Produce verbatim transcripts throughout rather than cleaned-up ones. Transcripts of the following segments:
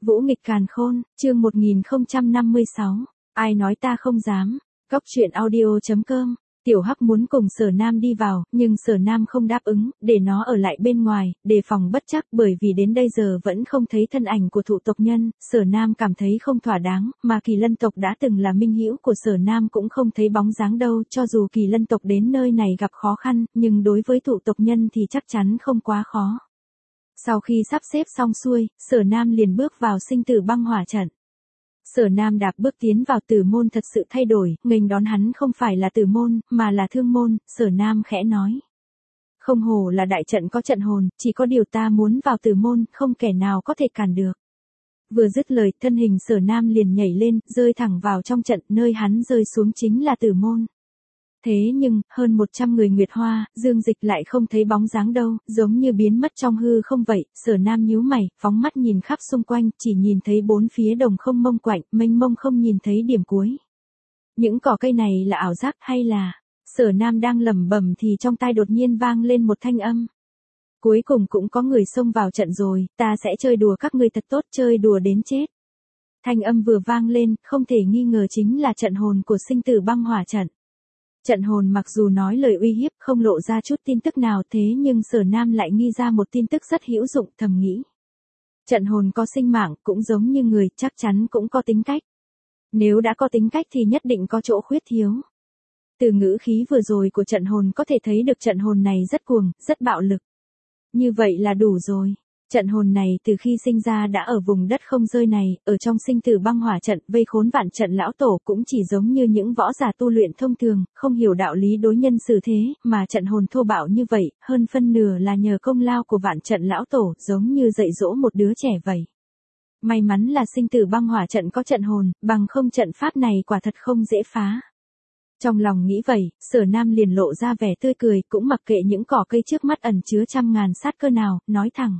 Vũ nghịch càn khôn, chương một nghìn không trăm năm mươi sáu. Ai nói ta không dám. Cóc truyện audio chấm com. Tiểu Hắc muốn cùng Sở Nam đi vào, nhưng Sở Nam không đáp ứng, để nó ở lại bên ngoài, đề phòng bất trắc, bởi vì đến đây giờ vẫn không thấy thân ảnh của thụ tộc nhân, Sở Nam cảm thấy không thỏa đáng, mà Kỳ Lân tộc đã từng là minh hữu của Sở Nam cũng không thấy bóng dáng đâu, cho dù Kỳ Lân tộc đến nơi này gặp khó khăn, nhưng đối với thụ tộc nhân thì chắc chắn không quá khó. Sau khi sắp xếp xong xuôi, Sở Nam liền bước vào sinh tử băng hỏa trận. Sở Nam đạp bước tiến vào tử môn thật sự thay đổi, nghênh đón hắn không phải là tử môn, mà là thương môn, Sở Nam khẽ nói. Không hổ là đại trận có trận hồn, chỉ có điều ta muốn vào tử môn, không kẻ nào có thể cản được. Vừa dứt lời, thân hình Sở Nam liền nhảy lên, rơi thẳng vào trong trận, nơi hắn rơi xuống chính là tử môn. Thế nhưng, hơn một trăm người Nguyệt Hoa, Dương Dịch lại không thấy bóng dáng đâu, giống như biến mất trong hư không vậy, Sở Nam nhíu mày, phóng mắt nhìn khắp xung quanh, chỉ nhìn thấy bốn phía đồng không mông quạnh, mênh mông không nhìn thấy điểm cuối. Những cỏ cây này là ảo giác hay là... Sở Nam đang lẩm bẩm thì trong tai đột nhiên vang lên một thanh âm. Cuối cùng cũng có người xông vào trận rồi, ta sẽ chơi đùa các ngươi thật tốt, chơi đùa đến chết. Thanh âm vừa vang lên, không thể nghi ngờ chính là trận hồn của sinh tử băng hỏa trận. Trận hồn mặc dù nói lời uy hiếp không lộ ra chút tin tức nào thế nhưng Sở Nam lại nghi ra một tin tức rất hữu dụng, thầm nghĩ. Trận hồn có sinh mạng cũng giống như người, chắc chắn cũng có tính cách. Nếu đã có tính cách thì nhất định có chỗ khuyết thiếu. Từ ngữ khí vừa rồi của trận hồn có thể thấy được trận hồn này rất cuồng, rất bạo lực. Như vậy là đủ rồi. Trận hồn này từ khi sinh ra đã ở vùng đất không rơi này, ở trong sinh tử băng hỏa trận vây khốn vạn trận lão tổ cũng chỉ giống như những võ giả tu luyện thông thường, không hiểu đạo lý đối nhân xử thế, mà trận hồn thô bạo như vậy, hơn phân nửa là nhờ công lao của vạn trận lão tổ, giống như dạy dỗ một đứa trẻ vậy. May mắn là sinh tử băng hỏa trận có trận hồn, bằng không trận pháp này quả thật không dễ phá. Trong lòng nghĩ vậy, Sở Nam liền lộ ra vẻ tươi cười, cũng mặc kệ những cỏ cây trước mắt ẩn chứa trăm ngàn sát cơ nào, nói thẳng.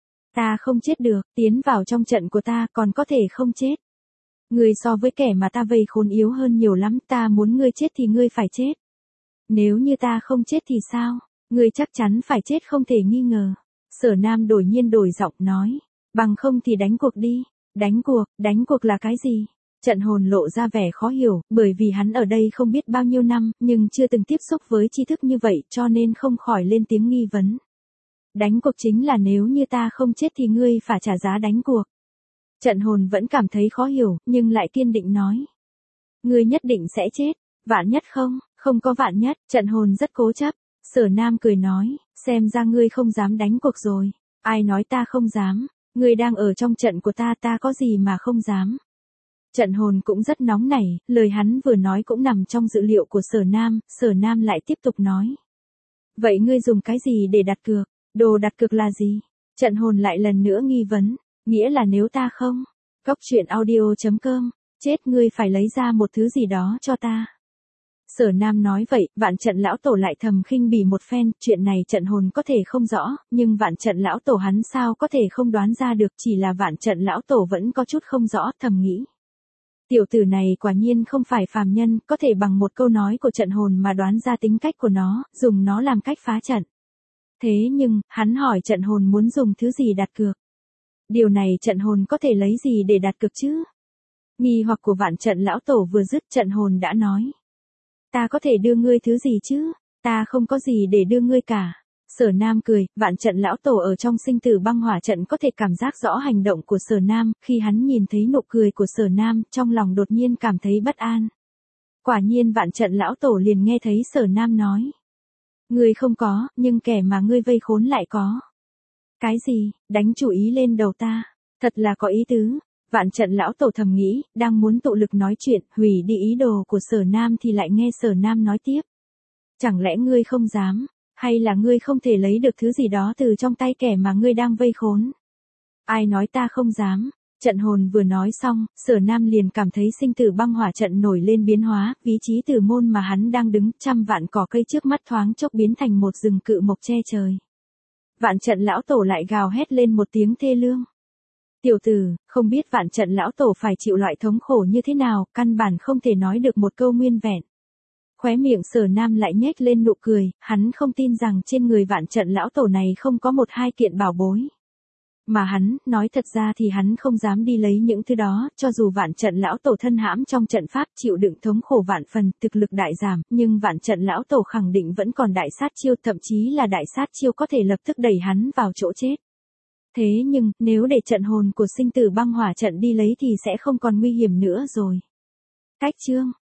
Ta không chết được, tiến vào trong trận của ta còn có thể không chết. Ngươi so với kẻ mà ta vây khốn yếu hơn nhiều lắm, ta muốn ngươi chết thì ngươi phải chết. Nếu như ta không chết thì sao? Ngươi chắc chắn phải chết không thể nghi ngờ. Sở Nam đổi nhiên đổi giọng nói. Bằng không thì đánh cuộc đi. Đánh cuộc, đánh cuộc là cái gì? Trận hồn lộ ra vẻ khó hiểu, bởi vì hắn ở đây không biết bao nhiêu năm, nhưng chưa từng tiếp xúc với tri thức như vậy cho nên không khỏi lên tiếng nghi vấn. Đánh cuộc chính là nếu như ta không chết thì ngươi phải trả giá đánh cuộc. Trận hồn vẫn cảm thấy khó hiểu, nhưng lại kiên định nói. Ngươi nhất định sẽ chết, vạn nhất không, không có vạn nhất, trận hồn rất cố chấp. Sở Nam cười nói, xem ra ngươi không dám đánh cuộc rồi. Ai nói ta không dám, ngươi đang ở trong trận của ta, ta có gì mà không dám. Trận hồn cũng rất nóng nảy, lời hắn vừa nói cũng nằm trong dự liệu của Sở Nam, Sở Nam lại tiếp tục nói. Vậy ngươi dùng cái gì để đặt cược? Đồ đặt cược là gì? Trận hồn lại lần nữa nghi vấn, nghĩa là nếu ta không, cóc truyện audio chấm com, chết ngươi phải lấy ra một thứ gì đó cho ta. Sở Nam nói vậy, vạn trận lão tổ lại thầm khinh bỉ một phen, chuyện này trận hồn có thể không rõ, nhưng vạn trận lão tổ hắn sao có thể không đoán ra được, chỉ là vạn trận lão tổ vẫn có chút không rõ, thầm nghĩ. Tiểu tử này quả nhiên không phải phàm nhân, có thể bằng một câu nói của trận hồn mà đoán ra tính cách của nó, dùng nó làm cách phá trận. Thế nhưng, hắn hỏi trận hồn muốn dùng thứ gì đặt cược. Điều này trận hồn có thể lấy gì để đặt cược chứ? Nghi hoặc của vạn trận lão tổ vừa dứt, trận hồn đã nói. Ta có thể đưa ngươi thứ gì chứ? Ta không có gì để đưa ngươi cả. Sở Nam cười, vạn trận lão tổ ở trong sinh tử băng hỏa trận có thể cảm giác rõ hành động của Sở Nam, khi hắn nhìn thấy nụ cười của Sở Nam, trong lòng đột nhiên cảm thấy bất an. Quả nhiên vạn trận lão tổ liền nghe thấy Sở Nam nói. Ngươi không có, nhưng kẻ mà ngươi vây khốn lại có. Cái gì, đánh chủ ý lên đầu ta, thật là có ý tứ. Vạn trận lão tổ thầm nghĩ, đang muốn tụ lực nói chuyện, hủy đi ý đồ của Sở Nam thì lại nghe Sở Nam nói tiếp. Chẳng lẽ ngươi không dám, hay là ngươi không thể lấy được thứ gì đó từ trong tay kẻ mà ngươi đang vây khốn? Ai nói ta không dám? Trận hồn vừa nói xong, Sở Nam liền cảm thấy sinh tử băng hỏa trận nổi lên biến hóa, vị trí tử môn mà hắn đang đứng, trăm vạn cỏ cây trước mắt thoáng chốc biến thành một rừng cự mộc che trời. Vạn trận lão tổ lại gào hét lên một tiếng thê lương. Tiểu tử, không biết vạn trận lão tổ phải chịu loại thống khổ như thế nào, căn bản không thể nói được một câu nguyên vẹn. Khóe miệng Sở Nam lại nhếch lên nụ cười, hắn không tin rằng trên người vạn trận lão tổ này không có một hai kiện bảo bối. Mà hắn, nói thật ra thì hắn không dám đi lấy những thứ đó, cho dù vạn trận lão tổ thân hãm trong trận pháp chịu đựng thống khổ vạn phần, thực lực đại giảm, nhưng vạn trận lão tổ khẳng định vẫn còn đại sát chiêu, thậm chí là đại sát chiêu có thể lập tức đẩy hắn vào chỗ chết. Thế nhưng, nếu để trận hồn của sinh tử băng hỏa trận đi lấy thì sẽ không còn nguy hiểm nữa rồi. Cách chương